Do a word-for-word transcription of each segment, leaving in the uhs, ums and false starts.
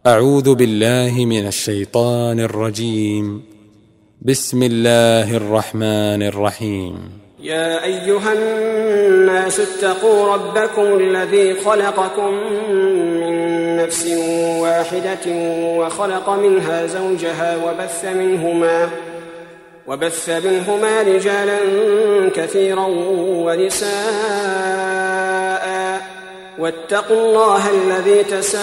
أعوذ بالله من الشيطان الرجيم. بسم الله الرحمن الرحيم. يا أيها الناس اتقوا ربكم الذي خلقكم من نفس واحدة وخلق منها زوجها وبث منهما وبث منهما رجالا كثيرا ونساء واتقوا الله الذي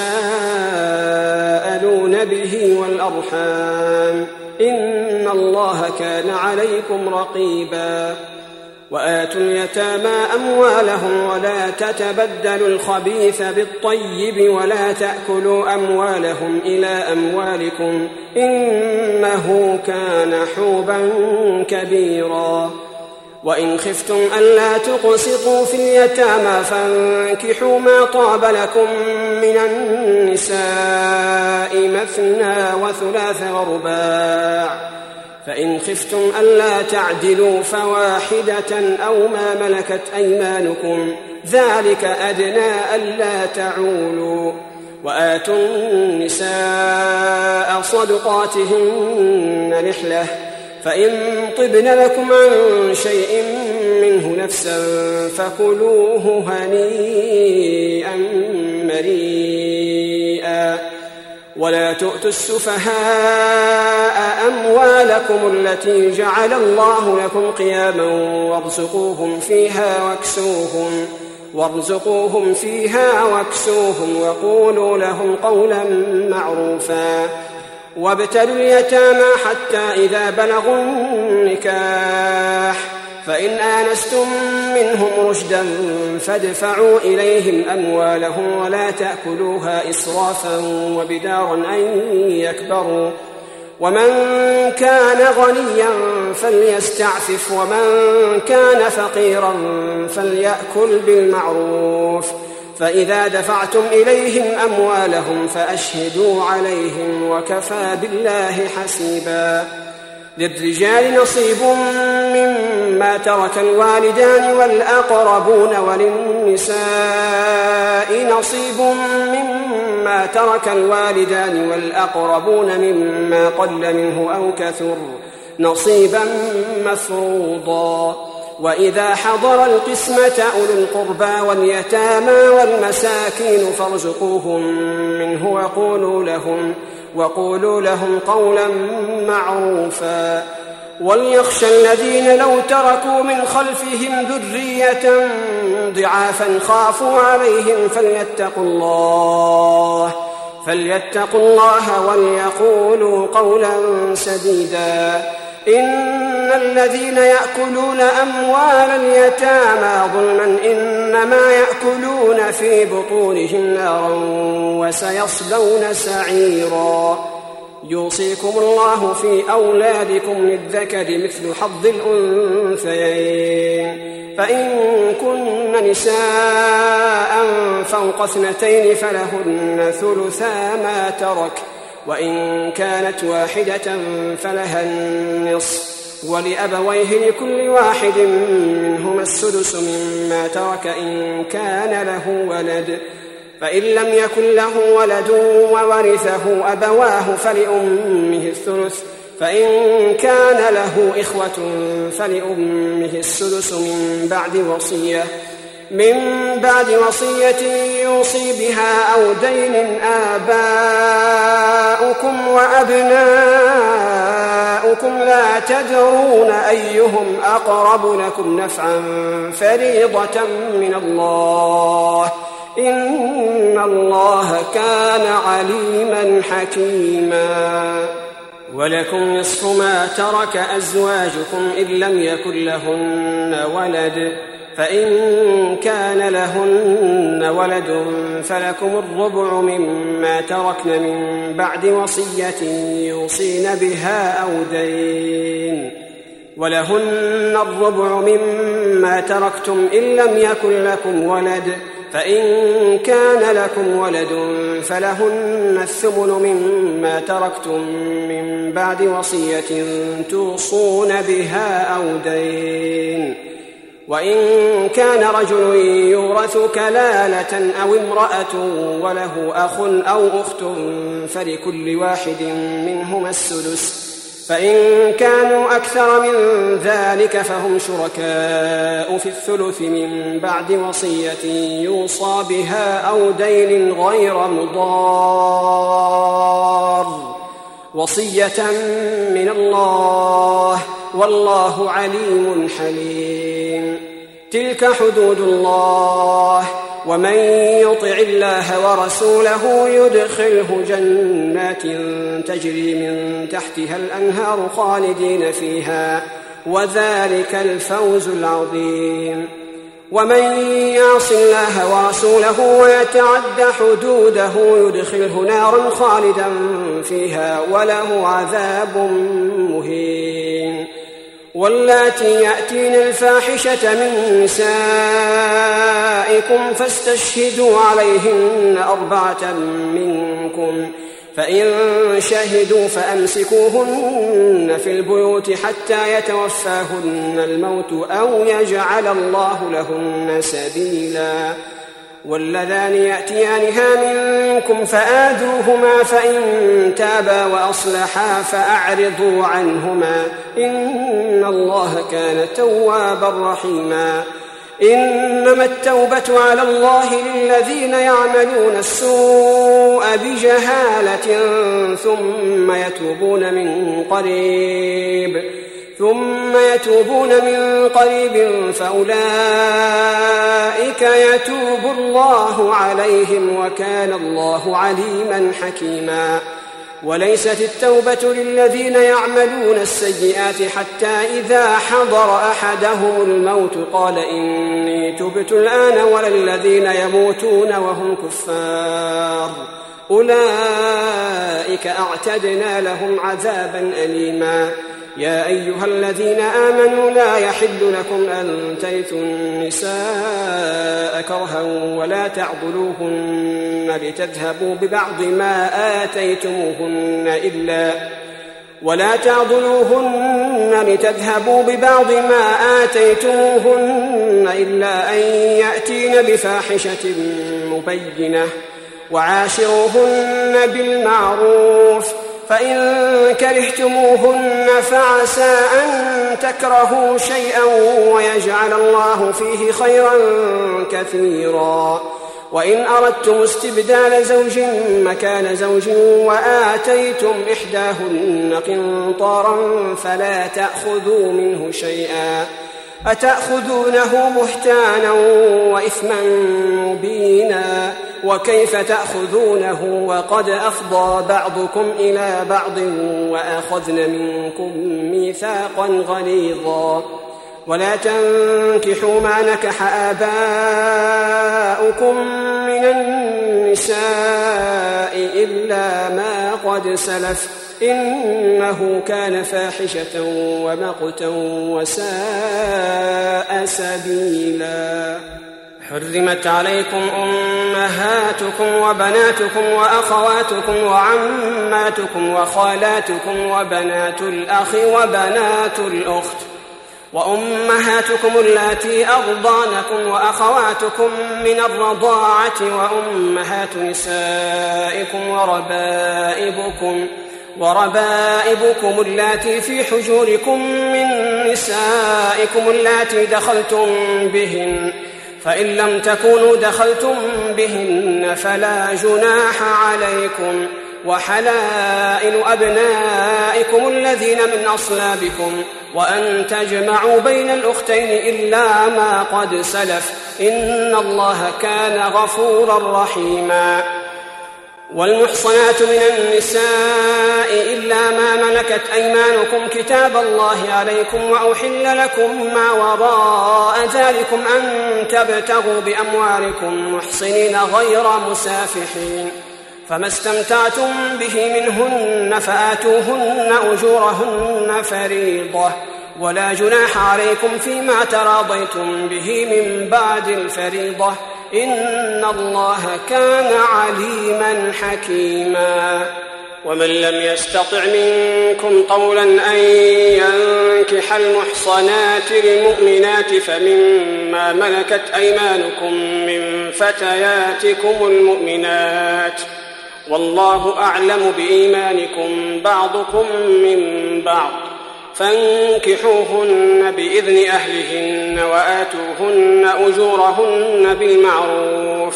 تساءلون به والأرحام إن الله كان عليكم رقيبا. وآتوا اليتامى أموالهم ولا تتبدلوا الخبيث بالطيب ولا تأكلوا أموالهم إلى أموالكم إنه كان حوبا كبيرا. وإن خفتم ألا تقسطوا في اليتامى فانكحوا ما طاب لكم من النساء مثنى وثلاث ورباع، فإن خفتم ألا تعدلوا فواحدة أو ما ملكت أيمانكم ذلك أدنى ألا تعولوا. وآتوا النساء صدقاتهن نحلة، فإن طبن لكم عن شيء منه نفسا فكلوه هنيئا مريئا. ولا تؤتوا السفهاء أموالكم التي جعل الله لكم قياما وارزقوهم فيها واكسوهم وارزقوهم فيها واكسوهم وقولوا لهم قولا معروفا. وابتلوا اليتامى حتى إذا بلغوا النكاح فإن آنستم منهم رشدا فادفعوا إليهم أموالهم ولا تأكلوها إسرافا وبدارا أن يكبروا. ومن كان غنيا فليستعفف ومن كان فقيرا فليأكل بالمعروف. فإذا دفعتم إليهم أموالهم فأشهدوا عليهم وكفى بالله حسيبا. للرجال نصيب مما ترك الوالدان والأقربون وللنساء نصيب مما ترك الوالدان والأقربون مما قل منه أو كثر نصيبا مفروضا. وإذا حضر القسمة أولو القربى واليتامى والمساكين فارزقوهم منه وقولوا لهم, وقولوا لهم قولا معروفا. وليخشى الذين لو تركوا من خلفهم ذرية ضعافا خافوا عليهم فليتقوا الله فليتقوا الله وليقولوا قولا سديدا. إن الذين يأكلون أموال اليتامى ظلما إنما يأكلون في بطونهم نارا وسيصلون سعيرا. يوصيكم الله في أولادكم للذكر مثل حظ الأنثيين، فإن كن نساء فوق اثنتين فلهن ثلثا ما ترك، وإن كانت واحدة فلها النصف، ولأبويه لكل واحد منهما السدس مما ترك إن كان له ولد، فإن لم يكن له ولد وورثه أبواه فلأمه الثلث، فإن كان له إخوة فلأمه السدس من بعد وصية من بعد وصية يوصي بها أو دين. آباؤكم وأبناؤكم لا تدرون أيهم أقرب لكم نفعا فريضة من الله إن الله كان عليما حكيما. ولكم نصف ما ترك أزواجكم إن لم يكن لهن ولد، فإن كان لهن ولد فلكم الربع مما تركن من بعد وصية يوصين بها أو دين، ولهن الربع مما تركتم إن لم يكن لكم ولد، فإن كان لكم ولد فلهن الثمن مما تركتم من بعد وصية توصون بها أو دين. وإن كان رجل يورث كلالة أو امرأة وله أخ أو أخت فلكل واحد منهما السدس، فإن كانوا أكثر من ذلك فهم شركاء في الثلث من بعد وصية يوصى بها أو دين غير مضار، وصية من الله والله عليم حليم. تلك حدود الله، ومن يطع الله ورسوله يدخله جنات تجري من تحتها الأنهار خالدين فيها، وذلك الفوز العظيم. ومن يعص الله ورسوله ويتعد حدوده يدخله نارا خالدا فيها وله عذاب مهين. واللاتي يأتين الفاحشة من نسائكم فاستشهدوا عليهن أربعة منكم، فإن شهدوا فأمسكوهن في البيوت حتى يتوفاهن الموت أو يجعل الله لهن سبيلا. واللذان يأتيانها منكم فآذوهما، فإن تابا وأصلحا فأعرضوا عنهما، إن الله كان توابا رحيما. إنما التوبة على الله للذين يعملون السوء بجهالة ثم يتوبون من قريب ثم يتوبون من قريب فأولئك يتوب الله عليهم وكان الله عليما حكيما. وليست التوبة للذين يعملون السيئات حتى إذا حضر أحدهم الموت قال إني تبت الآن، ولا الذين يموتون وهم كفار، أولئك أعتدنا لهم عذابا أليما. يا أيها الذين آمنوا لا يحل لكم أن ترثوا النساء كرها ولا تعضلوهن لتذهبوا ببعض ما آتيتموهن إلا ولا تعضلوهن لتذهبوا ببعض ما آتيتموهن إلا أن يأتين بفاحشة مبينة، وعاشروهن بالمعروف، فإن كرهتموهن فعسى أن تكرهوا شيئا ويجعل الله فيه خيرا كثيرا. وإن أردتم استبدال زوج مكان زوج وآتيتم إحداهن قنطارا فلا تأخذوا منه شيئا، أتأخذونه بهتانا وإثما مبينا، وكيف تأخذونه وقد أفضى بعضكم إلى بعض وأخذن منكم ميثاقا غليظا. ولا تنكحوا ما نكح آباؤكم من النساء إلا ما قد سلف، إنه كان فاحشة ومقتا وساء سبيلا. حرمت عليكم أمهاتكم وبناتكم وأخواتكم وعماتكم وخالاتكم وبنات الأخ وبنات الأخت وأمهاتكم اللاتي أرضانكم وأخواتكم من الرضاعة وأمهات نسائكم وربائبكم وربائبكم اللاتي في حجوركم من نسائكم اللاتي دخلتم بهن، فإن لم تكونوا دخلتم بهن فلا جناح عليكم، وحلائل أبنائكم الذين من أصلابكم، وأن تجمعوا بين الأختين إلا ما قد سلف، إن الله كان غفورا رحيما. والمحصنات من النساء إلا ما ملكت أيمانكم كتاب الله عليكم، وأحل لكم ما وراء ذلكم أن تبتغوا بأموالكم محصنين غير مسافحين، فما استمتعتم به منهن فآتوهن أجورهن فريضة، ولا جناح عليكم فيما تراضيتم به من بعد الفريضة، إن الله كان عليما حكيما. ومن لم يستطع منكم طولا أن ينكح المحصنات المؤمنات فمما ملكت أيمانكم من فتياتكم المؤمنات والله أعلم بإيمانكم بعضكم من بعض فانكحوهن بإذن أهلهن وآتوهن أجورهن بالمعروف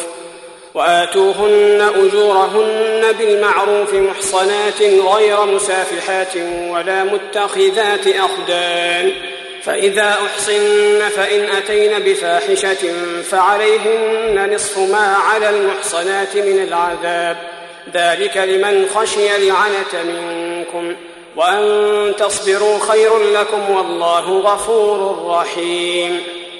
وآتوهن أجورهن بالمعروف محصنات غير مسافحات ولا متخذات أخدان فإذا أحصن فإن أتين بفاحشة فعليهن نصف ما على المحصنات من العذاب ذلك لمن خشي العنة منكم وأن تصبروا خير لكم والله غفور رحيم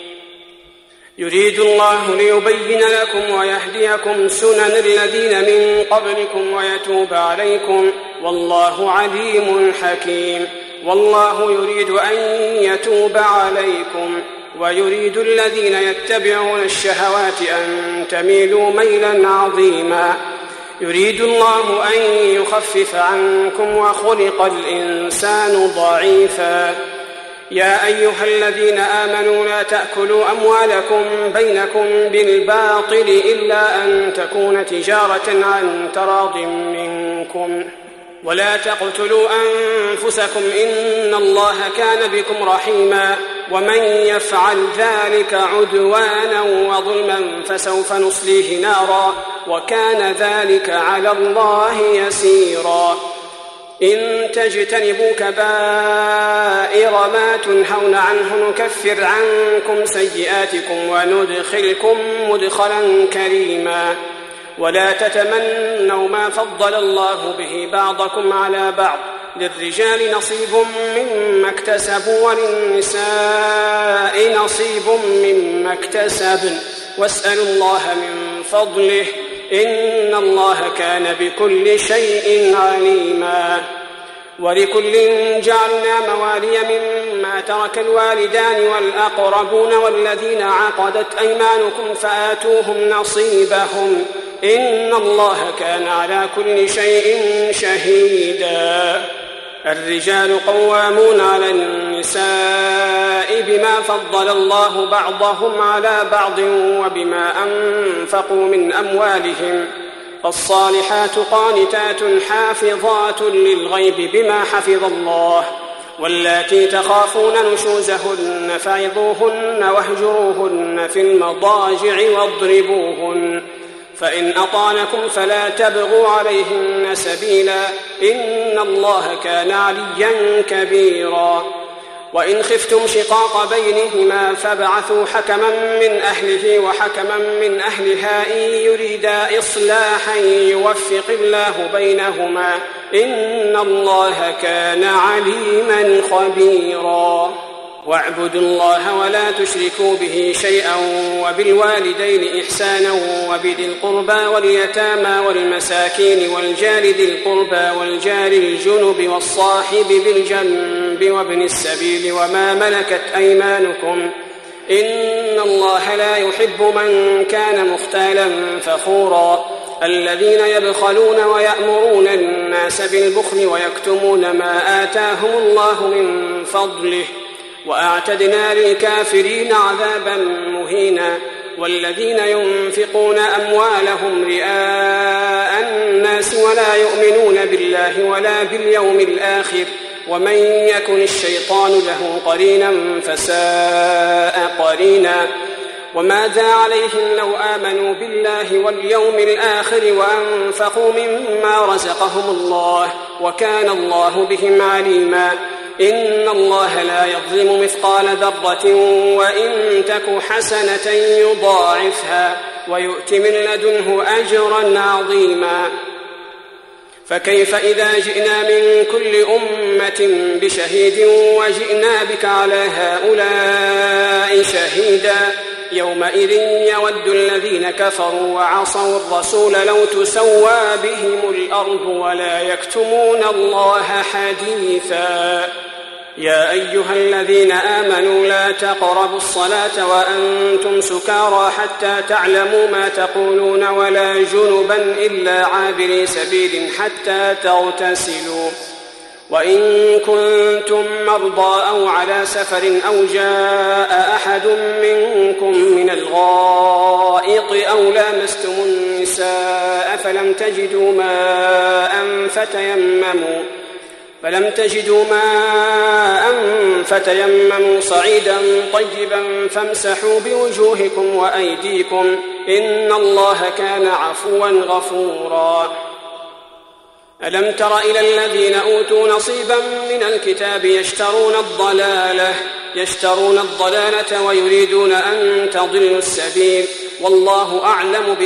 يريد الله ليبين لكم ويهديكم سنن الذين من قبلكم ويتوب عليكم والله عليم حكيم والله يريد أن يتوب عليكم ويريد الذين يتبعون الشهوات أن تميلوا ميلا عظيما يريد الله أن يخفف عنكم وخلق الإنسان ضعيفا يا أيها الذين آمنوا لا تأكلوا أموالكم بينكم بالباطل إلا أن تكون تجارة عن تراض منكم ولا تقتلوا أنفسكم إن الله كان بكم رحيما ومن يفعل ذلك عدوانا وظلما فسوف نصليه نارا وكان ذلك على الله يسيرا إن تجتنبوا كبائر ما تنهون عنه نكفر عنكم سيئاتكم وندخلكم مدخلا كريما ولا تتمنوا ما فضل الله به بعضكم على بعض للرجال نصيب مما اكتسبوا وللنساء نصيب مما اكتسبن واسألوا الله من فضله إن الله كان بكل شيء عليما ولكل جعلنا موالي مما ترك الوالدان والأقربون والذين عقدت أيمانكم فآتوهم نصيبهم إن الله كان على كل شيء شهيدا الرجال قوامون على النساء بما فضل الله بعضهم على بعض وبما أنفقوا من أموالهم فالصالحات قانتات حافظات للغيب بما حفظ الله واللاتي تخافون نشوزهن فعظوهن واهجروهن في المضاجع واضربوهن فإن أطعنكم فلا تبغوا عليهن سبيلا إن الله كان عليا كبيرا وإن خفتم شقاق بينهما فابعثوا حكما من أهله وحكما من أهلها إن يريدا إصلاحا يوفق الله بينهما إن الله كان عليما خبيرا واعبدوا الله ولا تشركوا به شيئا وبالوالدين إحسانا وبذي القربى واليتامى والمساكين والجار ذي القربى والجار الجنب والصاحب بالجنب وابن السبيل وما ملكت أيمانكم إن الله لا يحب من كان مختالا فخورا الذين يبخلون ويأمرون الناس بالبخل ويكتمون ما آتاهم الله من فضله وأعتدنا للكافرين عذابا مهينا والذين ينفقون أموالهم رئاء الناس ولا يؤمنون بالله ولا باليوم الآخر ومن يكن الشيطان له قرينا فساء قرينا وماذا عليهم لو آمنوا بالله واليوم الآخر وأنفقوا مما رزقهم الله وكان الله بهم عليما إن الله لا يظلم مثقال ذرة وإن تك حسنة يضاعفها ويؤت من لدنه أجرا عظيما فكيف إذا جئنا من كل أمة بشهيد وجئنا بك على هؤلاء شهيدا يومئذ يود الذين كفروا وعصوا الرسول لو تسوى بهم الأرض ولا يكتمون الله حديثا يا أيها الذين آمنوا لا تقربوا الصلاة وأنتم سكارى حتى تعلموا ما تقولون ولا جنبا إلا عابري سبيل حتى تغتسلوا وإن كنتم مرضى أو على سفر أو جاء أحد منكم من الغائط أو لامستم النساء فلم تجدوا ماء فتيمموا فلم تجدوا ماء فتيمموا صعيدا طيبا فامسحوا بوجوهكم وأيديكم إن الله كان عفوا غفورا. ألم تر إلى الذين أوتوا نصيبا من الكتاب يشترون الضلالة يشترون الضلالة ويريدون أن تضلوا السبيل والله أعلم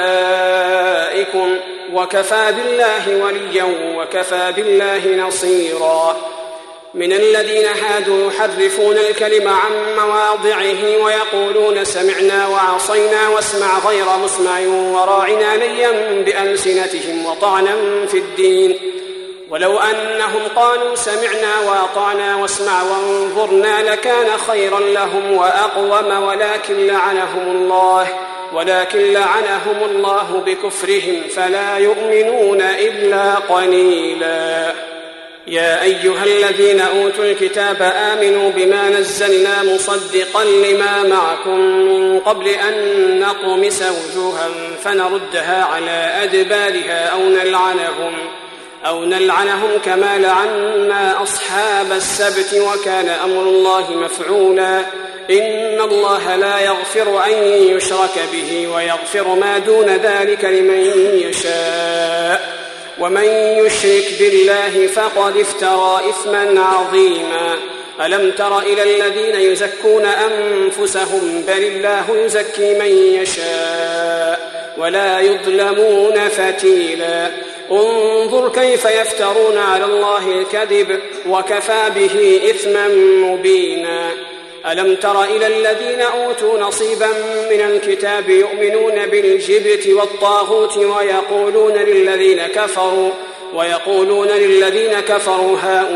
بأعدائكم وكفى بالله وليا وكفى بالله نصيرا. من الذين هادوا يحرفون الكلم عن مواضعه ويقولون سمعنا وعصينا واسمع غير مسمع وراعنا ليا بألسنتهم وطعنا في الدين ولو أنهم قالوا سمعنا وأطعنا واسمع وانظرنا لكان خيرا لهم وأقوم ولكن لعنهم الله ولكن لعنهم الله بكفرهم فلا يؤمنون إلا قليلا. يا أيها الذين أوتوا الكتاب آمنوا بما نزلنا مصدقا لما معكم من قبل أن نطمس وجوها فنردها على أدبارها أو نلعنهم أو نلعنهم كما لعنا أصحاب السبت وكان أمر الله مفعولا. إن الله لا يغفر أن يشرك به ويغفر ما دون ذلك لمن يشاء ومن يشرك بالله فقد افترى إثما عظيما. ألم تر إلى الذين يزكون أنفسهم بل الله يزكي من يشاء ولا يظلمون فتيلا. انظر كيف يفترون على الله الكذب وكفى به إثما مبينا. ألم تر إلى الذين أوتوا نصيبا من الكتاب يؤمنون بالجبت والطاغوت ويقولون للذين كفروا ويقولون للذين كفروا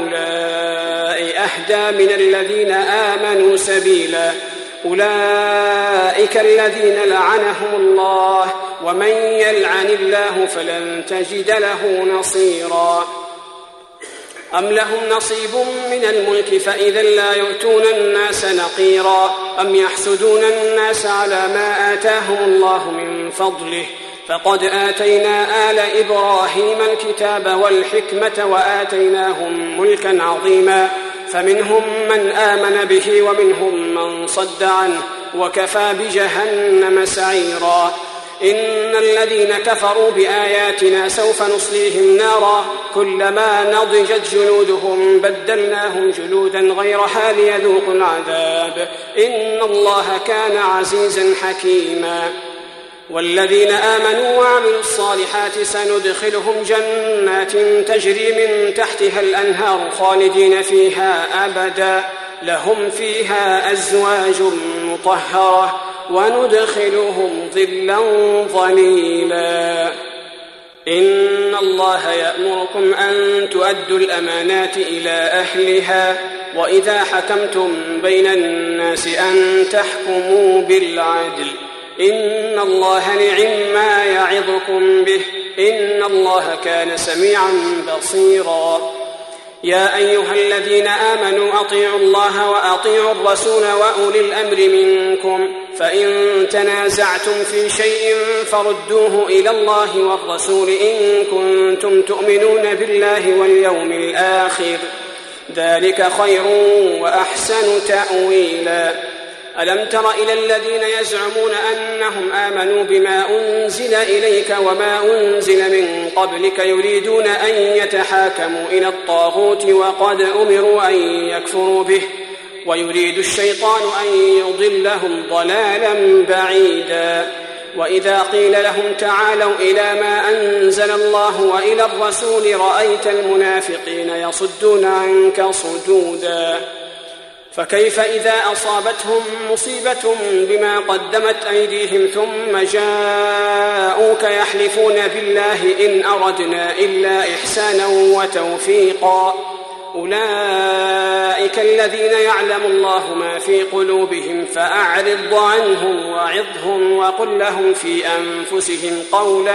هؤلاء أهدى من الذين آمنوا سبيلا. أولئك الذين لعنهم الله ومن يلعن الله فلن تجد له نصيرا. أم لهم نصيب من الملك فإذا لا يؤتون الناس نقيرا أم يحسدون الناس على ما آتاهم الله من فضله فقد آتينا آل إبراهيم الكتاب والحكمة وآتيناهم ملكا عظيما فمنهم من آمن به ومنهم من صد عنه وكفى بجهنم سعيرا. إن الذين كفروا بآياتنا سوف نصليهم نارا كلما نضجت جلودهم بدلناهم جلودا غيرها ليذوقوا العذاب إن الله كان عزيزا حكيما. والذين آمنوا وعملوا الصالحات سندخلهم جنات تجري من تحتها الأنهار خالدين فيها أبدا لهم فيها أزواج مطهرة وندخلهم ظلا ظليلا. إن الله يأمركم أن تؤدوا الأمانات إلى أهلها وإذا حكمتم بين الناس أن تحكموا بالعدل إن الله نعم ما يعظكم به إن الله كان سميعا بصيرا. يا أيها الذين آمنوا أطيعوا الله وأطيعوا الرسول وأولي الأمر منكم فإن تنازعتم في شيء فردوه إلى الله والرسول إن كنتم تؤمنون بالله واليوم الآخر ذلك خير وأحسن تأويلا. ألم تر إلى الذين يزعمون أنهم آمنوا بما أنزل إليك وما أنزل من قبلك يريدون أن يتحاكموا إلى الطاغوت وقد أمروا أن يكفروا به ويريد الشيطان أن يضلهم ضلالا بعيدا. وإذا قيل لهم تعالوا إلى ما أنزل الله وإلى الرسول رأيت المنافقين يصدون عنك صدودا. فكيف إذا أصابتهم مصيبة بما قدمت أيديهم ثم جاءوك يحلفون بالله إن أردنا إلا إحسانا وتوفيقا أولئك الذين يعلم الله ما في قلوبهم فأعرض عنهم وعظهم وقل لهم في أنفسهم قولا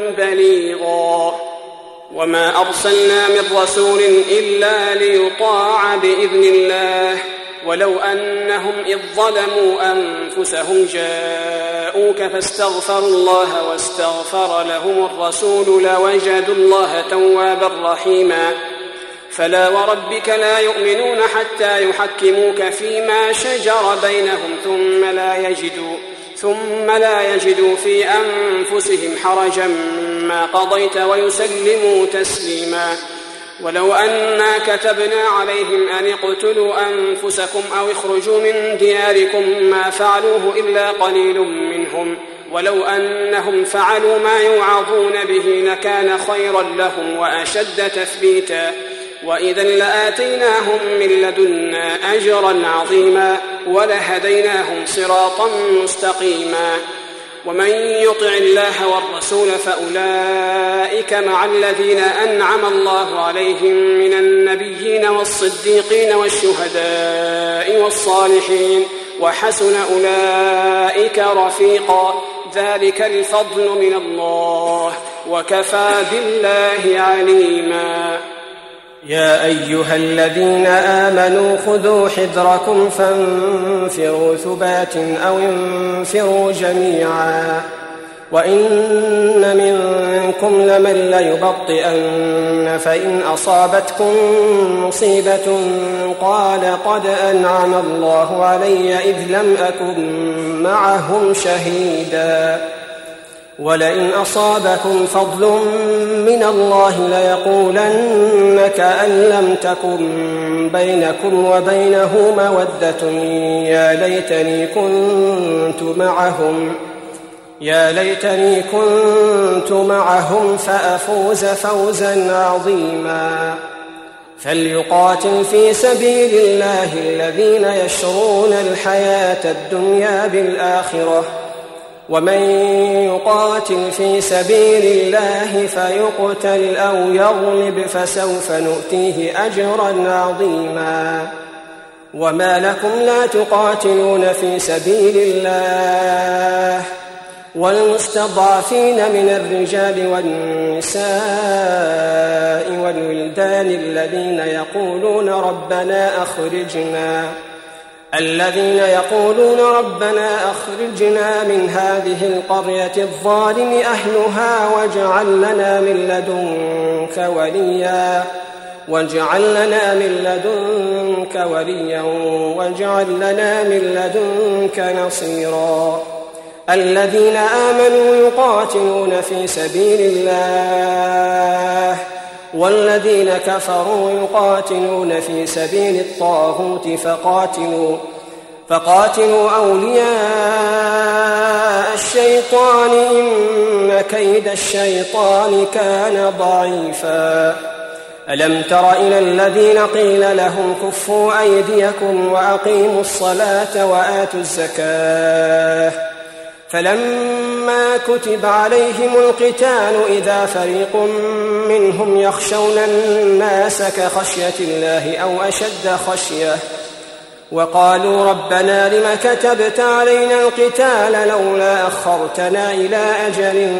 بليغا وما أرسلنا من رسول إلا ليطاع بإذن الله ولو أنهم إذ ظلموا أنفسهم جاءوك فاستغفروا الله واستغفر لهم الرسول لوجدوا الله توابا رحيما فلا وربك لا يؤمنون حتى يحكموك فيما شجر بينهم ثم لا يجدوا ثم لا يجدوا في أنفسهم حرجا مما قضيت ويسلموا تسليما ولو أنا كتبنا عليهم أن اقتلوا أنفسكم أو اخرجوا من دياركم ما فعلوه إلا قليل منهم ولو أنهم فعلوا ما يوعظون به لكان خيرا لهم وأشد تثبيتا وإذا لآتيناهم من لدنا أجرا عظيما ولهديناهم صراطا مستقيما ومن يطع الله والرسول فأولئك مع الذين أنعم الله عليهم من النبيين والصديقين والشهداء والصالحين وحسن أولئك رفيقا ذلك الفضل من الله وكفى بالله عليما يا أيها الذين آمنوا خذوا حذركم فانفروا ثبات أو انفروا جميعا وإن منكم لمن ليبطئن فإن أصابتكم مصيبة قال قد أنعم الله علي إذ لم أكن معهم شهيدا ولئن أصابكم فضل من الله ليقولن كأن لم تكن بينكم وبينه مودة يا ليتني كنت معهم يا ليتني كنت معهم فأفوز فوزا عظيما فليقاتل في سبيل الله الذين يشرون الحياة الدنيا بالآخرة ومن يقاتل في سبيل الله فيقتل أو يغلب فسوف نؤتيه أجرا عظيما وما لكم لا تقاتلون في سبيل الله والمستضعفين من الرجال والنساء والولدان الذين يقولون ربنا أخرجنا الذين يقولون ربنا أخرجنا من هذه القرية الظالم أهلها واجعل لنا من لدنك وليا واجعل لنا من لدنك وليا واجعل لنا من لدنك نصيرا الذين آمنوا يقاتلون في سبيل الله والذين كفروا يقاتلون في سبيل الطاغوت فقاتلوا فقاتلوا أولياء الشيطان إن كيد الشيطان كان ضعيفا ألم تر إلى الذين قيل لهم كفوا أيديكم وأقيموا الصلاة وآتوا الزكاة فلما كتب عليهم القتال إذا فريق منهم يخشون الناس كخشية الله أو أشد خشية وقالوا ربنا لم كتبت علينا القتال لولا أخرتنا إلى أجل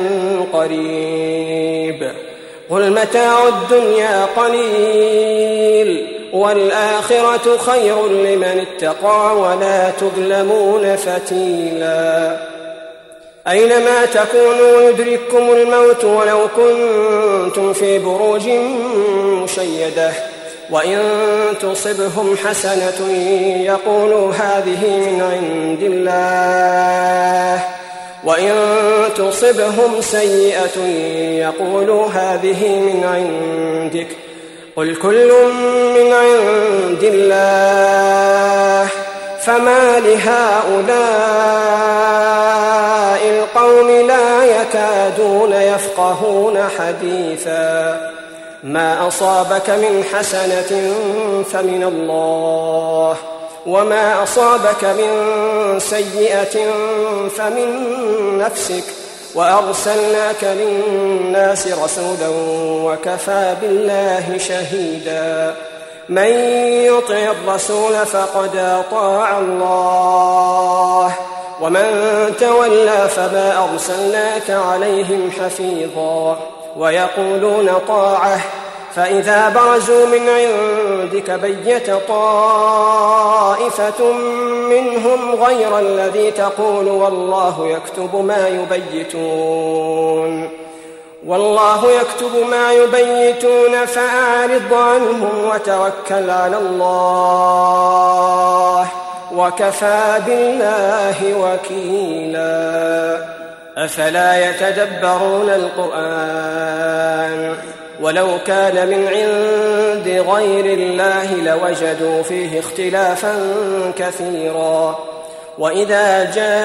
قريب قل متاع الدنيا قليل والآخرة خير لمن اتقى ولا تظلمون فتيلا أينما تكونوا يدرككم الموت ولو كنتم في بروج مشيدة وإن تصبهم حسنة يقولوا هذه من عند الله وإن تصبهم سيئة يقولوا هذه من عندك قل كل من عند الله فما لهؤلاء القوم لا يكادون يفقهون حديثا ما أصابك من حسنة فمن الله وما أصابك من سيئة فمن نفسك وأرسلناك للناس رسولا وكفى بالله شهيدا من يطع الرسول فقد أطاع الله ومن تولى فما أرسلناك عليهم حفيظا ويقولون طاعة فإذا برزوا من عندك بيت طائفة منهم غير الذي تقول والله يكتب ما يبيتون والله يكتب ما يبيتون فأعرض عنهم وتوكل على الله وكفى بالله وكيلا. أفلا يتدبرون القرآن ولو كان من عند غير الله لوجدوا فيه اختلافا كثيرا وإذا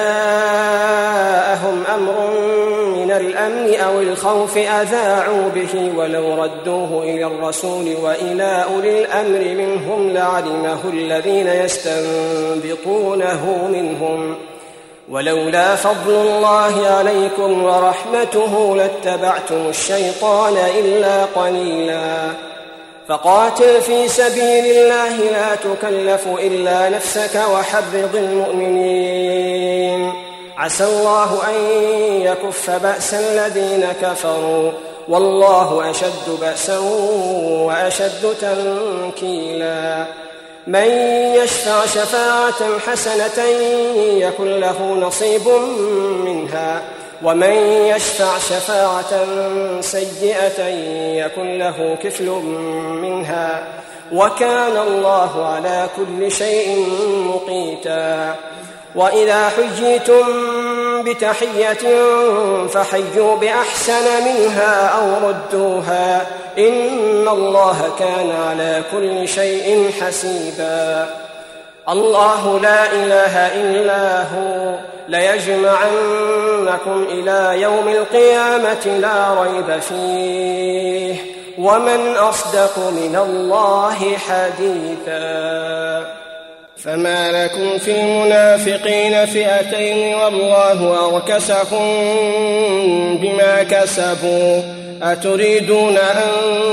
جاءهم أمر من الأمن أو الخوف أذاعوا به ولو ردوه إلى الرسول وإلى أولي الأمر منهم لعلمه الذين يستنبطونه منهم ولولا فضل الله عليكم ورحمته لاتبعتم الشيطان إلا قليلا. فقاتل في سبيل الله لا تكلف إلا نفسك وحرض المؤمنين عسى الله أن يكف بأس الذين كفروا والله أشد بأسا وأشد تنكيلا. من يشفع شفاعة حسنة يكن له نصيب منها ومن يشفع شفاعة سيئة يكن له كفل منها وكان الله على كل شيء مقيتا. وإذا حييتم بتحية فحيوا بأحسن منها أو ردوها إن الله كان على كل شيء حسيبا. الله لا إله إلا هو ليجمعنكم إلى يوم القيامة لا ريب فيه ومن أصدق من الله حديثا. فما لكم في المنافقين فئتين والله أركسهم بما كسبوا أتريدون أن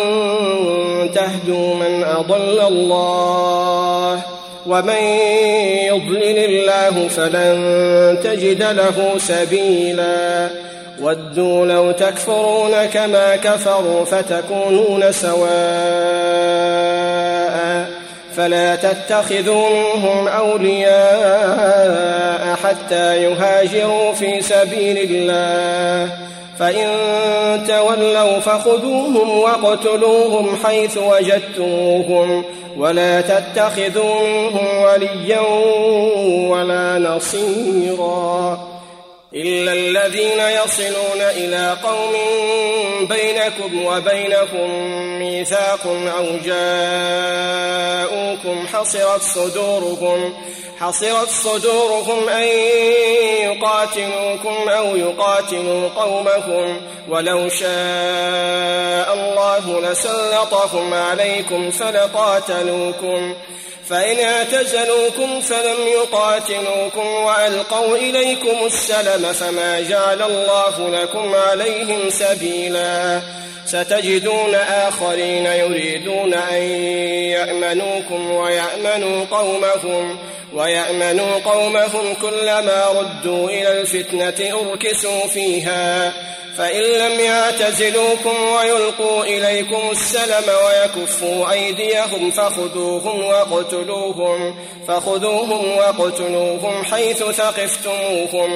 تهدوا من أضل الله ومن يضلل الله فلن تجد له سبيلا. ودوا لو تكفرون كما كفروا فتكونون سواء فلا تتخذوا منهم أولياء حتى يهاجروا في سبيل الله فإن تولوا فخذوهم واقتلوهم حيث وجدتموهم ولا تتخذوا منهم وليا ولا نصيرا إلا الذين يصلون إلى قوم بينكم وبينهم ميثاق أو جاءوكم حصرت صدورهم حصرت صدورهم أن يقاتلوكم أو يقاتلوا قومهم ولو شاء الله لسلطهم عليكم فلقاتلوكم فإن اعتزلوكم فلم يقاتلوكم وألقوا إليكم السلم فما جعل الله لكم عليهم سبيلا. ستجدون آخرين يريدون أن يأمنوكم ويأمنوا قومهم ويأمنوا قومهم كلما ردوا إلى الفتنة أركسوا فيها فإن لم يعتزلوكم ويلقوا إليكم السلم ويكفوا أيديهم فخذوهم واقتلوهم فخذوهم واقتلوهم حيث ثقفتموهم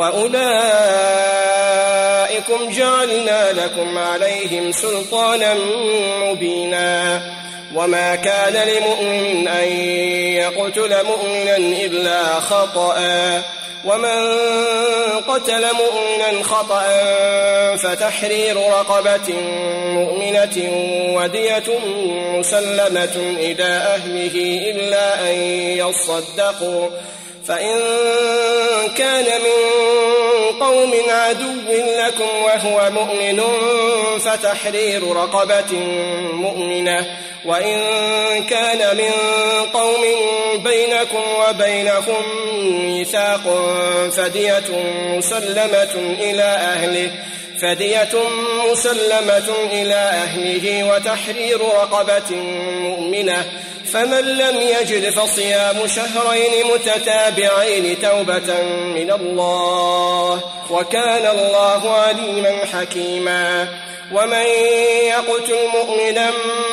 وأولئكم جعلنا لكم عليهم سلطانا مبينا. وما كان لمؤمن أن يقتل مؤمنا إلا خطأ ومن قتل مؤمنا خطأ فتحرير رقبة مؤمنة ودية مسلمة إلى أهله إلا أن يصدقوا فإن كان من قوم عدو لكم وهو مؤمن فتحرير رقبة مؤمنة وإن كان من قوم بينكم وبينهم ميثاق فدية مسلمة إلى أهله فدية مسلمة إلى أهله وتحرير رقبة مؤمنة، فمن لم يجد فصيام شهرين متتابعين توبة من الله، وكان الله عليما حكيما. ومن يقتل مؤمنا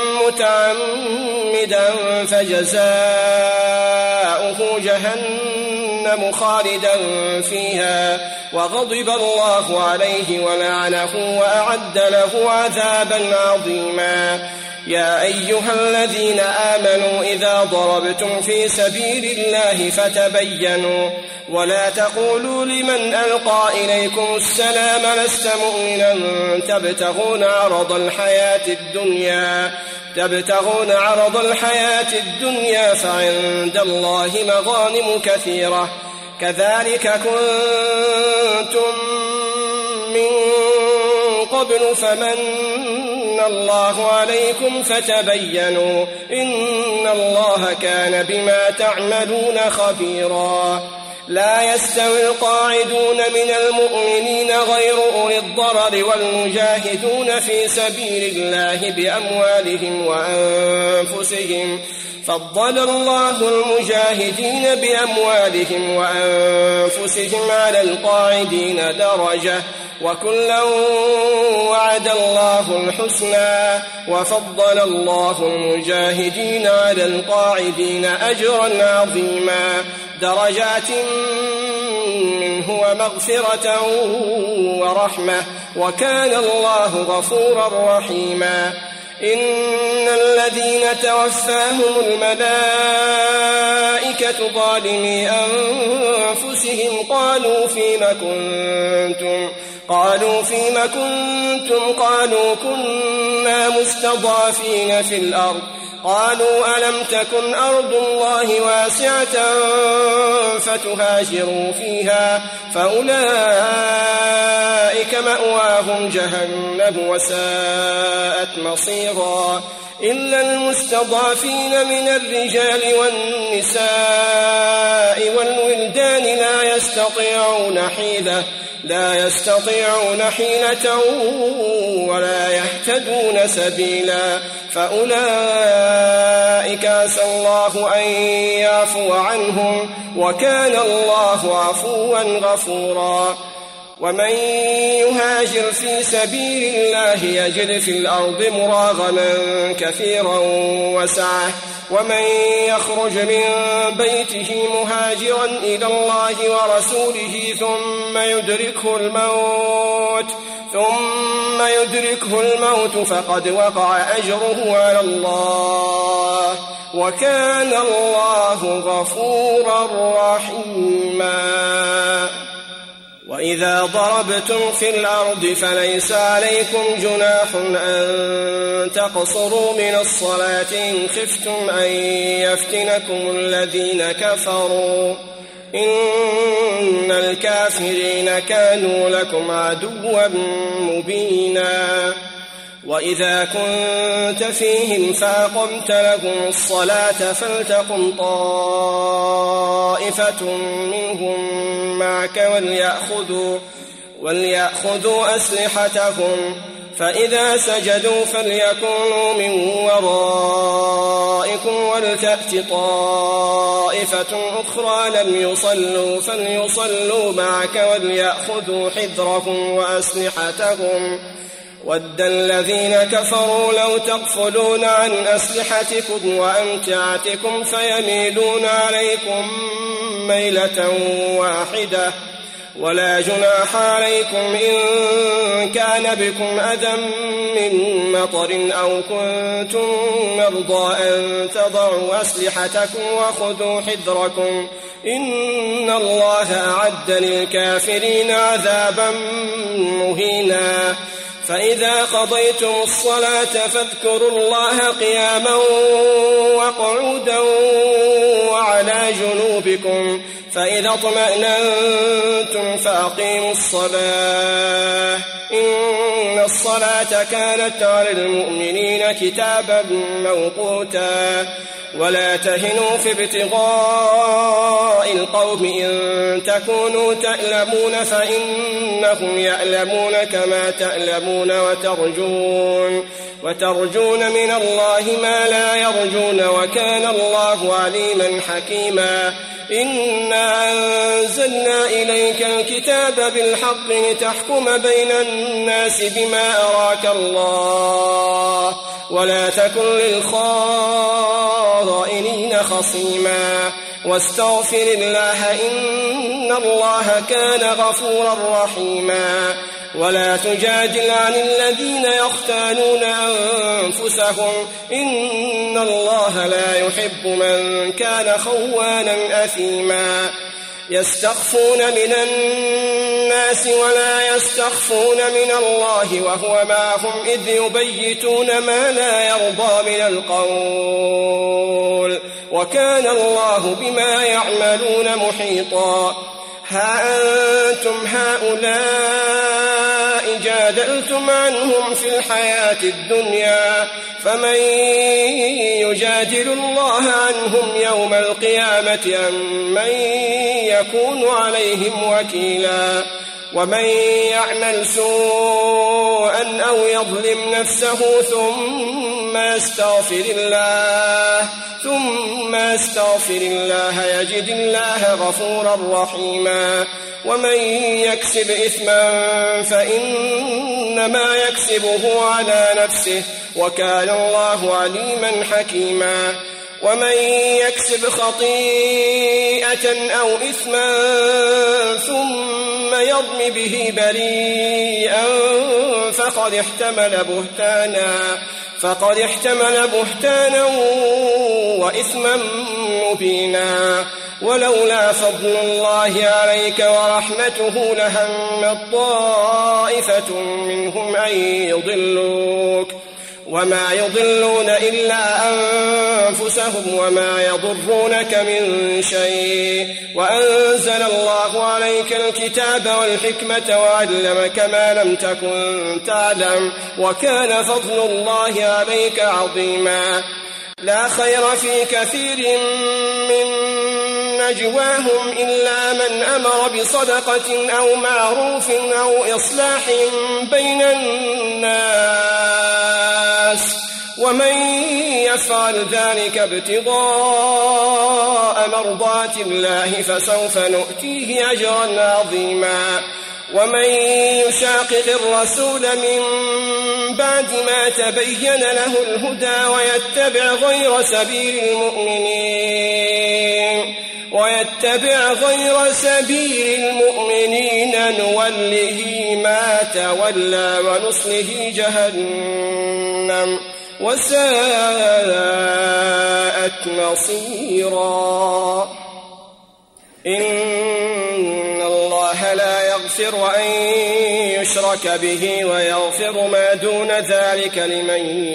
متعمدا فجزاؤه جهنم خالدا فيها وغضب الله عليه ولعنه وأعد له عذابا عظيما. يا أيها الذين آمنوا إذا ضربتم في سبيل الله فتبينوا ولا تقولوا لمن ألقى إليكم السلام لست مؤمنا تبتغون عرض الحياة الدنيا تبتغون عرض الحياة الدنيا فعند الله مغانم كثيرة كذلك كنتم من قبل فمن الله عليكم فتبينوا إن الله كان بما تعملون خبيرا. لا يستوي القاعدون من المؤمنين غير أولي الضرر والمجاهدون في سبيل الله بأموالهم وأنفسهم فضل الله المجاهدين بأموالهم وأنفسهم على القاعدين درجة وكلا وعد الله الحسنى وفضل الله المجاهدين على القاعدين أجرا عظيما درجات منه ومغفرة ورحمة وكان الله غفورا رحيما. إن الذين توفاهم الملائكة ظالمي أنفسهم قالوا فيم كنتم قالوا فيم كنتم قالوا كنا مستضعفين في الأرض قالوا ألم تكن أرض الله واسعة فتهاجروا فيها فأولئك مأواهم جهنم وساءت مصيرا. إلا المستضعفين من الرجال والنساء والولدان لا يستطيعون حيلة لا يستطيعون حيلة ولا يهتدون سبيلا فأولئك عسى الله أن يعفو عنهم وكان الله عفوا غفورا. ومن يهاجر في سبيل الله يجد في الأرض مراغما كثيرا وسعة ومن يخرج من بيته مهاجرا إلى الله ورسوله ثم يدركه الموت ثم يدركه الموت فقد وقع أجره على الله وكان الله غفورا رحيما. وإذا ضربتم في الأرض فليس عليكم جناح أن تقصروا من الصلاة إن خفتم أن يفتنكم الذين كفروا إن الكافرين كانوا لكم عدوا مبينا. وإذا كنت فيهم فأقمت لهم الصلاة فلتقم طائفة منهم معك وليأخذوا, وليأخذوا أسلحتهم فإذا سجدوا فليكونوا من ورائكم ولتأت طائفة أخرى لم يصلوا فليصلوا معك وليأخذوا حذرهم وأسلحتهم ود الذين كفروا لو تغفلون عن أسلحتكم وأمتعتكم فيميلون عليكم ميلة واحدة ولا جناح عليكم إن كان بكم أذى من مطر أو كنتم مرضى أن تضعوا أسلحتكم وخذوا حذركم إن الله أعد للكافرين عذابا مهينا. فإذا قضيتم الصلاة فاذكروا الله قياما وقعودا وعلى جنوبكم فإذا اطمأننتم فأقيموا الصلاة إن الصلاة كانت على المؤمنين كتابا موقوتا ولا تهنوا في ابتغاء القوم إن تكونوا تألمون فإنهم يألمون كما تألمون وترجون وترجون من الله ما لا يرجون وكان الله عليما حكيما إنا أنزلنا إليك الكتاب بالحق لتحكم بين الناس بما أراك الله ولا تكن للخائنين خصيما واستغفر الله إن الله كان غفورا رحيما ولا تجادل عن الذين يختانون أنفسهم إن الله لا يحب من كان خوانا أثيما يستخفون من الناس ولا يستخفون من الله وهو معهم إذ يبيتون ما لا يرضى من القول وكان الله بما يعملون محيطا ها أنتم هؤلاء جادلتم عنهم في الحياة الدنيا فمن يجادل الله عنهم يوم القيامة أم من يكون عليهم وكيلا ومن يعمل سوءا أو يظلم نفسه ثم يستغفر الله ثم يستغفر الله يجد الله غفورا رحيما ومن يكسب إثما فإنما يكسبه على نفسه وكان الله عليما حكيما ومن يكسب خطيئة أو إثما ثم يرم به بريئا فقد احتمل بهتانا فقد احتمل بهتانا وإثما مبينا ولولا فضل الله عليك ورحمته لهمت طائفة منهم أن يضلوك وما يضلون إلا أنفسهم وما يضرونك من شيء وأنزل الله عليك الكتاب والحكمة وعلمك ما لم تكن تعلم وكان فضل الله عليك عظيما لا خير في كثير من نجواهم إلا من أمر بصدقة أو معروف أو إصلاح بين الناس ومن يفعل ذلك ابتغاء مرضات الله فسوف نؤتيه أجرا عظيما ومن يشاقق الرسول من بعد ما تبين له الهدى ويتبع غير سبيل المؤمنين ويتبع غير سبيل المؤمنين نوله ما تولى ونصله جهنم وساءت مصيرا إن الله لا يغفر أن يشرك به ويغفر ما دون ذلك لمن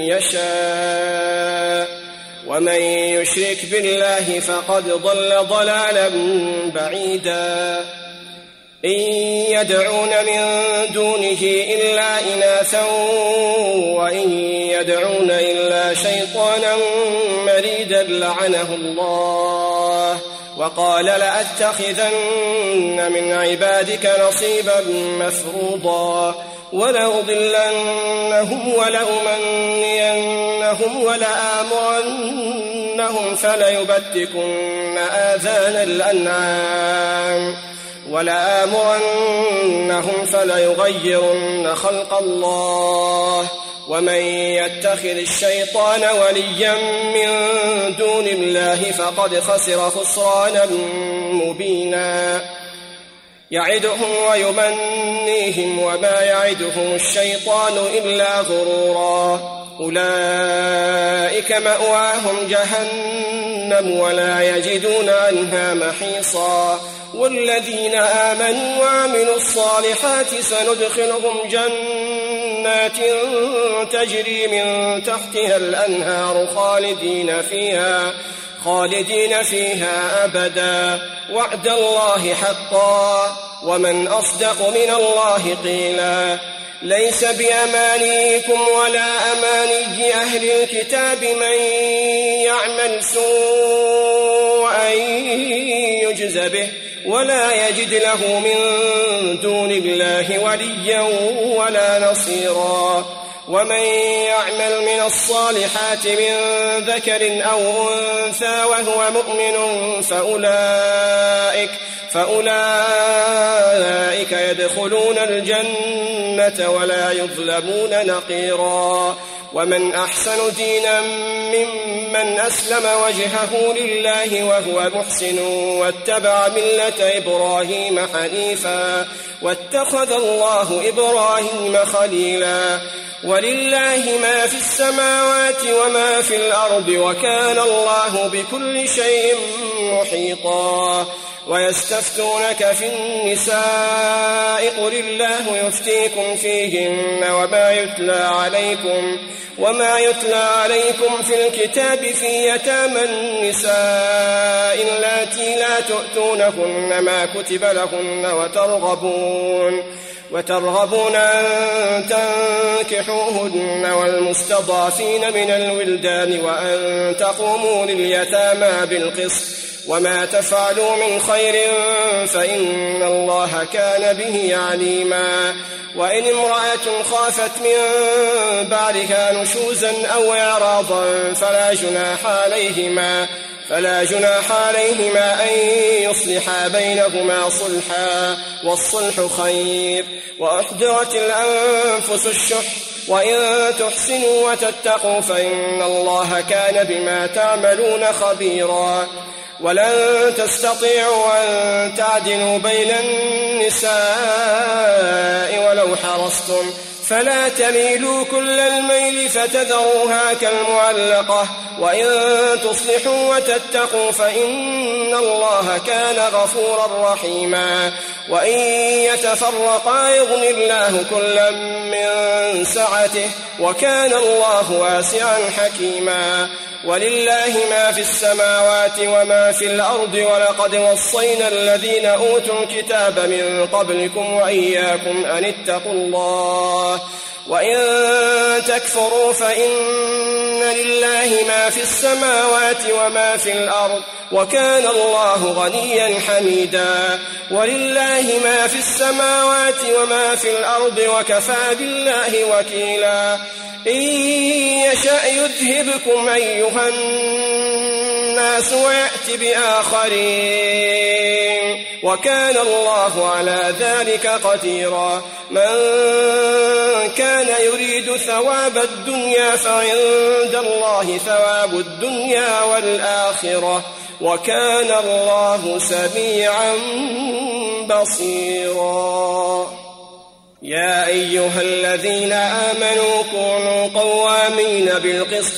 يشاء ومن يشرك بالله فقد ضل ضلالا بعيدا إن يدعون من دونه إلا إناثا وإن يدعون إلا شيطانا مريدا لعنه الله وقال لأتخذن من عبادك نصيبا مفروضا ولأضلنهم ولأمنينهم ولآمرنهم فليبتكن آذان الأنعام ولآمرنهم فليغيرن خلق الله ومن يتخذ الشيطان وليا من دون الله فقد خسر خسرانا مبينا يعدهم ويمنيهم وما يعدهم الشيطان إلا غرورا أولئك مأواهم جهنم ولا يجدون عنها محيصا والذين آمنوا وعملوا الصالحات سندخلهم جنات تجري من تحتها الأنهار خالدين فيها خالدين فيها أبدا وعد الله حقا ومن أصدق من الله قيلا ليس بأمانيكم ولا أماني أهل الكتاب من يعمل سوءا يجز به ولا يجد له من دون الله وليا ولا نصيرا. ومن يعمل من الصالحات من ذكر أو أنثى وهو مؤمن فأولئك, فأولئك يدخلون الجنة ولا يظلمون نقيرا. ومن أحسن دينا ممن أسلم وجهه لله وهو محسن واتبع ملة إبراهيم حنيفا واتخذ الله إبراهيم خليلا. ولله ما في السماوات وما في الأرض وكان الله بكل شيء محيطا. ويستفتونك في النساء قل الله يفتيكم فيهن وما يتلى عليكم وما يتلى عليكم في الكتاب في يتامى النساء اللاتي لا تؤتونهن ما كتب لهن وترغبون وترغبون أن تنكحوهن والمستضعفين من الولدان وأن تقوموا لليتامى بالقسط وما تفعلوا من خير فإن الله كان به عليما. وإن امرأة خافت من بعدها نشوزا أو إعراضا فلا جناح عليهما فلا جناح عليهما أن يصلحا بينهما صلحا والصلح خير. وأحضرت الأنفس الشح وإن تحسنوا وتتقوا فإن الله كان بما تعملون خبيرا. ولن تستطيعوا أن تعدلوا بين النساء ولو حرصتم فلا تميلوا كل الميل فتذروها كالمعلقة وإن تصلحوا وتتقوا فإن الله كان غفورا رحيما. وإن يتفرقا يغن الله كلا من سعته وكان الله واسعا حكيما. ولله ما في السماوات وما في الأرض ولقد وصينا الذين أوتوا الكتاب من قبلكم وإياكم أن اتقوا الله وإن تكفروا فإن لله ما في السماوات وما في الأرض وكان الله غنيا حميدا. ولله ما في السماوات وما في الأرض وكفى بالله وكيلا. إن يشأ يذهبكم أيها الناس ويأتي بآخرين وكان الله على ذلك قديرا. من كان يريد ثواب الدنيا فعند الله ثواب الدنيا والآخرة وكان الله سميعا بصيرا. يا أيها الذين آمنوا كونوا قوامين بالقسط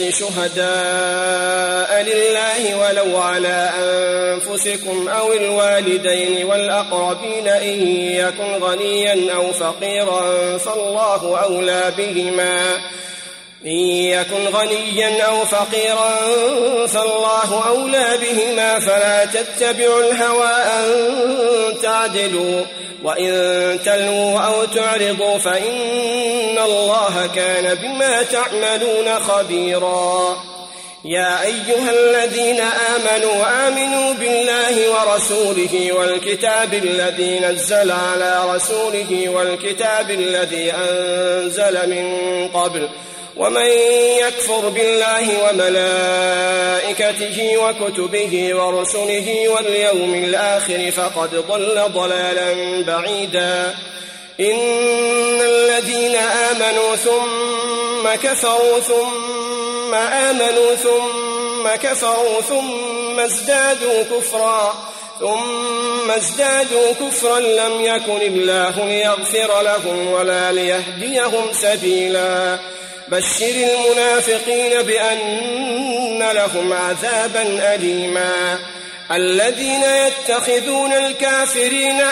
شهداء لله ولو على أنفسكم أو الوالدين والأقربين إن يكن غنيا أو فقيرا فالله أولى بهما إن يكن غنيا أو فقيرا فالله أولى بهما فلا تتبعوا الهوى أن تعدلوا وإن تلووا أو تعرضوا فإن الله كان بما تعملون خبيرا. يا أيها الذين آمنوا آمنوا بالله ورسوله والكتاب الذي نزل على رسوله والكتاب الذي أنزل من قبل ومن يكفر بالله وملائكته وكتبه ورسله واليوم الآخر فقد ضل ضلالا بعيدا. إن الذين آمنوا ثم كفروا ثم آمنوا ثم كفروا ثم ازدادوا كفرا ثم ازدادوا كفرا لم يكن الله ليغفر لهم ولا ليهديهم سبيلا. بشر المنافقين بأن لهم عذابا أليما. الذين يتخذون الكافرين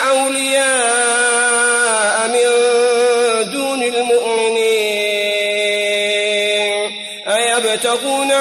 أولياء من دون المؤمنين أيبتغون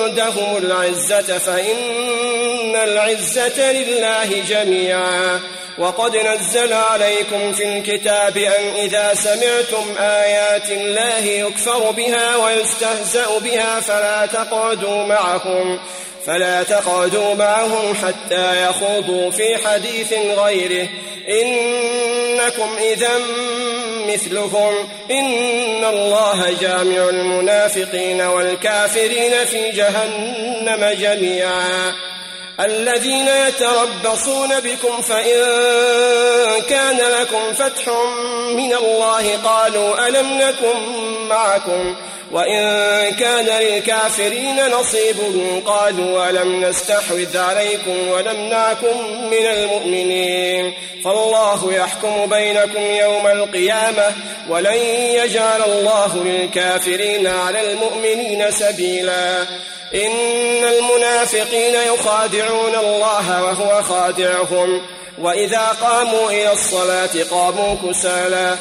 عندهم العزة فإن العزة لله جميعا وقد نزل عليكم في الكتاب أن إذا سمعتم آيات الله يكفر بها ويستهزأ بها فلا تقعدوا معهم فلا تقعدوا معهم حتى يخوضوا في حديث غيره إنكم إذا مثلهم إن الله جامع المنافقين والكافرين في جهنم جميعا. الذين يتربصون بكم فإن كان لكم فتح من الله قالوا ألم نكن معكم وإن كان للكافرين نصيب قالوا ألم نستحوذ عليكم ونمنعكم من المؤمنين فالله يحكم بينكم يوم القيامة ولن يجعل الله للكافرين على المؤمنين سبيلا. إن المنافقين يخادعون الله وهو خادعهم وإذا قاموا إلى الصلاة قاموا كسالى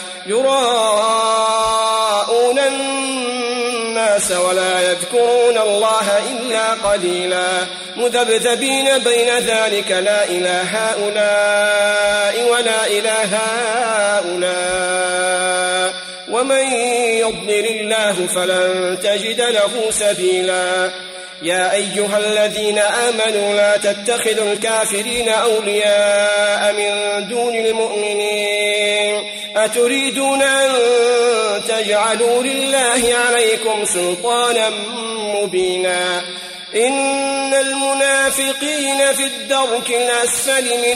يراءون الناس ولا يذكرون الله إلا قليلا مذبذبين بين ذلك لا إله هؤلاء ولا إله هؤلاء ومن يضلل الله فلن تجد له سبيلا. يا أيها الذين آمنوا لا تتخذوا الكافرين أولياء من دون المؤمنين أتريدون أن تجعلوا لله عليكم سلطانا مبينا. إن المنافقين في الدرك الأسفل من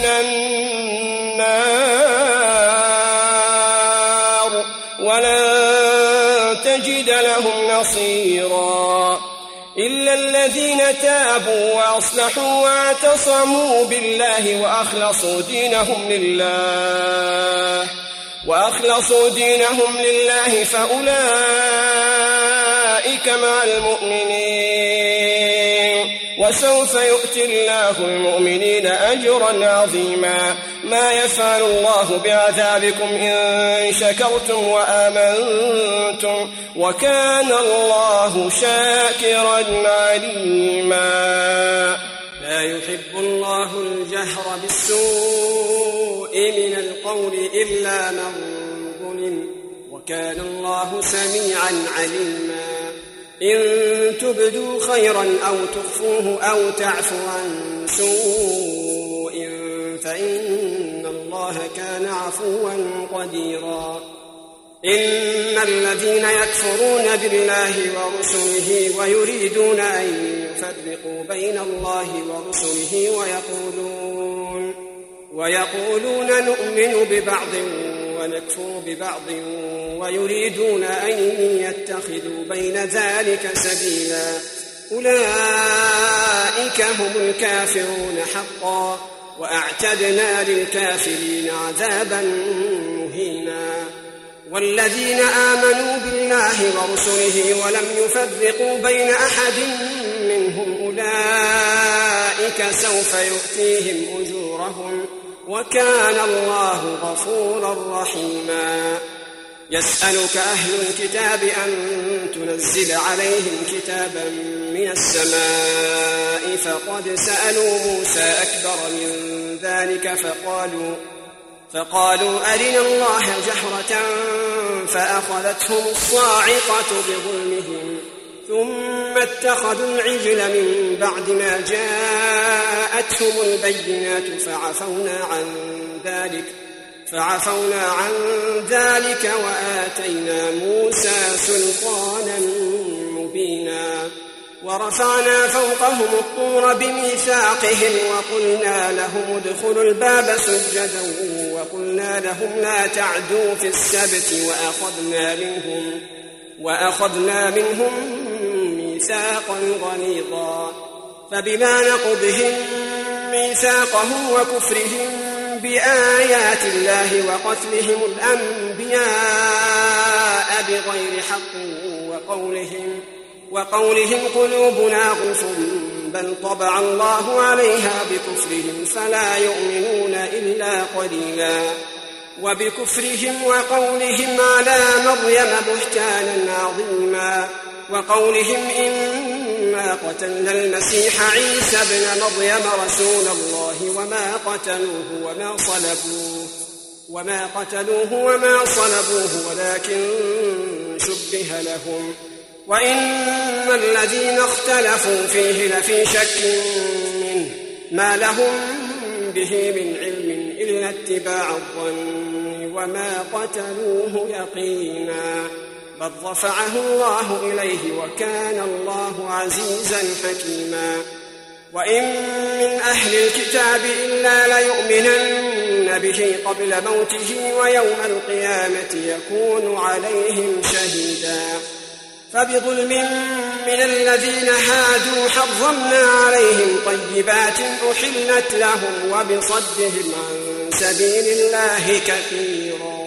النار ولن تجد لهم نصيرا إلا الذين تابوا وأصلحوا واعتصموا بالله وأخلصوا دينهم لله وأخلصوا دينهم لله فأولئك مع المؤمنين وسوف يؤتي الله المؤمنين أجرا عظيما. ما يفعل الله بعذابكم إن شكرتم وآمنتم وكان الله شاكرا عليما. لا يحب الله الجهر بالسوء من القول إلا من ظلم وكان الله سميعا عليما. إن تبدوا خيرا أو تخفوه أو تعفوا عن سوء فإن الله كان عفوا قديرا. إن الذين يكفرون بالله ورسله ويريدون أن يفرقوا بين الله ورسله ويقولون, ويقولون نؤمن ببعض ونكفر ببعض ويريدون أن يتخذوا بين ذلك سبيلا أولئك هم الكافرون حقا وأعتدنا للكافرين عذابا مهينا. والذين آمنوا بالله ورسله ولم يفرقوا بين أحد منهم أولئك سوف يؤتيهم أجورهم وكان الله غفورا رحيما. يسألك أهل الكتاب أن تنزل عليهم كتابا من السماء فقد سألوا موسى أكبر من ذلك فقالوا فقالوا أرنا الله جهرة فأخذتهم الصاعقة بظلمهم ثم اتخذوا العجل من بعد ما جاءتهم البينات فعفونا عن ذلك فعفونا عن ذلك وآتينا موسى سلطانا مبينا. ورفعنا فوقهم الطور بميثاقهم وقلنا لهم ادخلوا الباب سجدا وقلنا لهم لا تعدوا في السبت وأخذنا منهم, وأخذنا منهم ميثاقا غليظا. فبما نقضهم ميثاقهم وكفرهم بآيات الله وقتلهم الأنبياء بغير حق وقولهم, وقولهم قلوبنا غلف بل طبع الله عليها بكفرهم فلا يؤمنون إلا قليلا. وبكفرهم وقولهم على مريم بهتانا عظيما وقولهم إنا قتلنا المسيح عيسى ابن مريم رسول الله وما قتلوه وما صلبوه وما قتلوه وما صلبوه ولكن شبه لهم وإن الذين اختلفوا فيه لفي شك منه ما لهم به من علم إلا اتباع الظن وما قتلوه يقينا بل رفعه الله إليه وكان الله عزيزا حكيما وإن من أهل الكتاب إلا ليؤمنن به قبل موته ويوم القيامة يكون عليهم شهيدا فبظلم من الذين هادوا حرمنا عليهم طيبات أحلت لهم وبصدهم عن سبيل الله كثيرا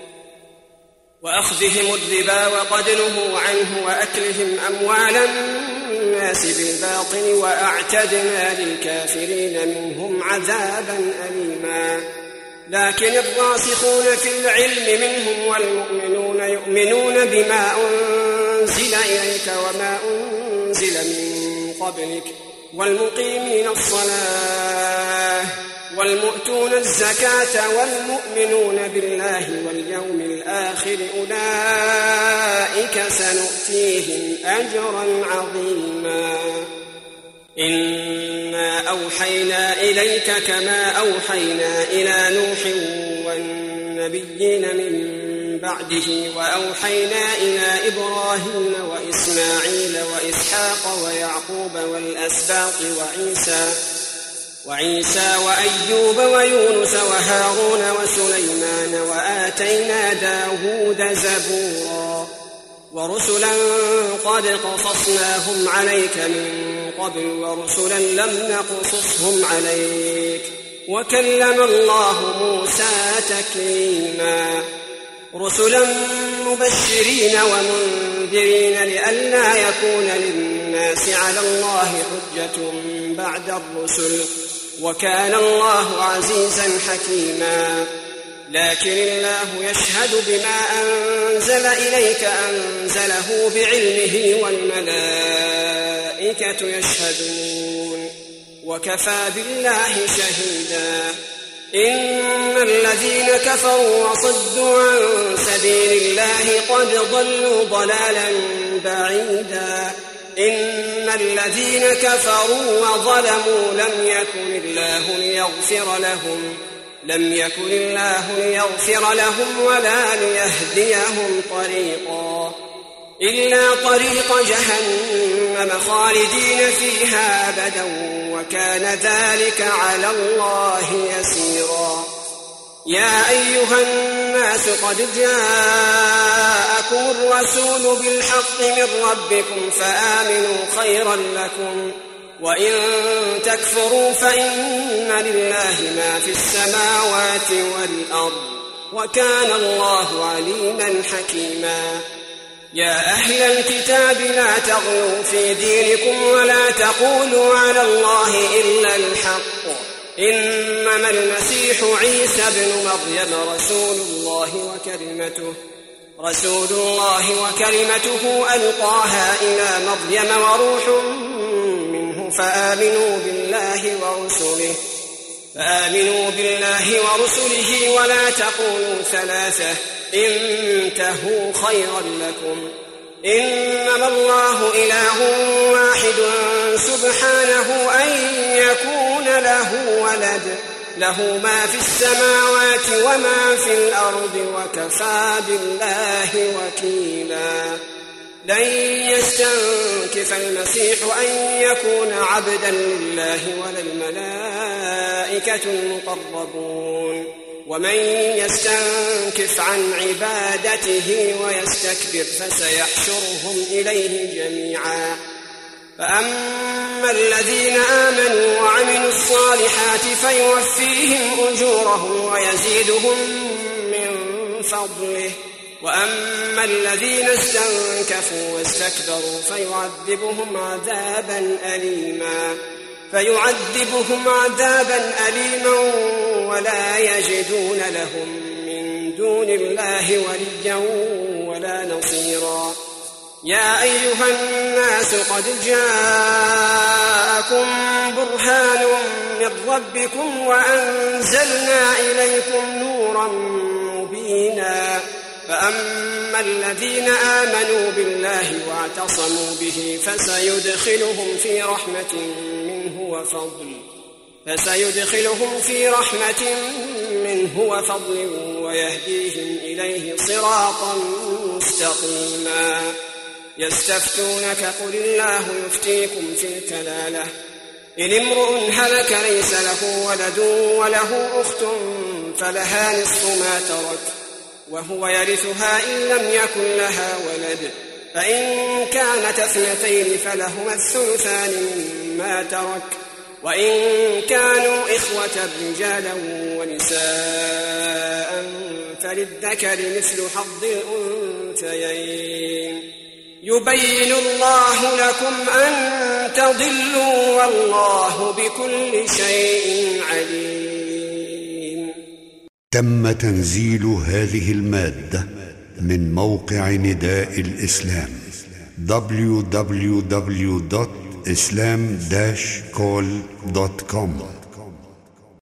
وأخذهم الربا وقد نهوا عنه وأكلهم أموال الناس بالباطل وأعتدنا للكافرين منهم عذابا أليما لكن الراسخون في العلم منهم والمؤمنون يؤمنون بما أنزل إليك وما أنزل من قبلك والمقيمين الصلاة والمؤتون الزكاة والمؤمنون بالله واليوم الآخر أولئك سنؤتيهم أجرا عظيما إنا أوحينا إليك كما أوحينا إلى نوح والنبيين من بعده وأوحينا إلى إبراهيم وإسماعيل وإسحاق ويعقوب والأسباط وعيسى وعيسى وأيوب ويونس وهارون وسليمان وآتينا داود زبورا ورسلا قد قصصناهم عليك من قبل ورسلا لم نقصصهم عليك وكلم الله موسى تكليما رسلا مبشرين ومنذرين لئلا يكون للناس على الله حجة بعد الرسل وكان الله عزيزا حكيما لكن الله يشهد بما أنزل إليك أنزله بعلمه والملائكة يشهدون وكفى بالله شهيدا إن الذين كفروا وصدوا عن سبيل الله قد ضلوا ضلالا بعيدا إن الذين كفروا وظلموا لم يكن الله ليغفر لهم لم يكن الله ليغفر لهم ولا ليهديهم طريقا إلا طريق جهنم خالدين فيها أبدا وكان ذلك على الله يسيرا يا أيها الناس قد جاءكم الرسول بالحق من ربكم فآمنوا خيرا لكم وإن تكفروا فإن لله ما في السماوات والأرض وكان الله عليما حكيما يا أهل الكتاب لا تغلوا في دينكم ولا تقولوا على الله إلا الحق إنما المسيح عيسى ابن مريم رسول الله وكلمته رسول الله وكلمته ألقاها إلى مريم وروح منه فآمنوا بالله ورسله فآمنوا بالله ورسله ولا تقولوا ثلاثة انتهوا خيرا لكم إنما الله إله واحد سبحانه أن يكون له ولد له ما في السماوات وما في الأرض وكفى بالله وكيلا لن يستنكف المسيح أن يكون عبدا لله ولا الملائكة المقربون ومن يستنكف عن عبادته ويستكبر فسيحشرهم إليه جميعا فأما الذين آمنوا وعملوا الصالحات فيوفيهم أجورهم ويزيدهم من فضله وأما الذين استنكفوا واستكبروا فيعذبهم عذابا أليما فيعذبهم عذابا أليما ولا يجدون لهم من دون الله وليا ولا نصيرا يا أيها الناس قد جاءكم برهان من ربكم وأنزلنا إليكم نورا مبينا فأما الذين آمنوا بالله واعتصموا به فسيدخلهم في رحمة منه وفضل فسيدخلهم في رحمة منه وفضل ويهديهم إليه صراطا مستقيما يستفتونك قل الله يفتيكم في الكلالة إن امرؤ هلك ليس له ولد وله أخت فلها نصف ما ترك وهو يرثها إن لم يكن لها ولد فإن كانت اثنتين فلهما الثلثان مما ترك وإن كانوا إخوة رجالا ونساء فللذكر مثل حظ الأنثيين يبين الله لكم أن تضلوا والله بكل شيء عليم. تم تنزيل هذه المادة من موقع نداء الإسلام دبليو دبليو دبليو دوت إسلام داش كول دوت كوم.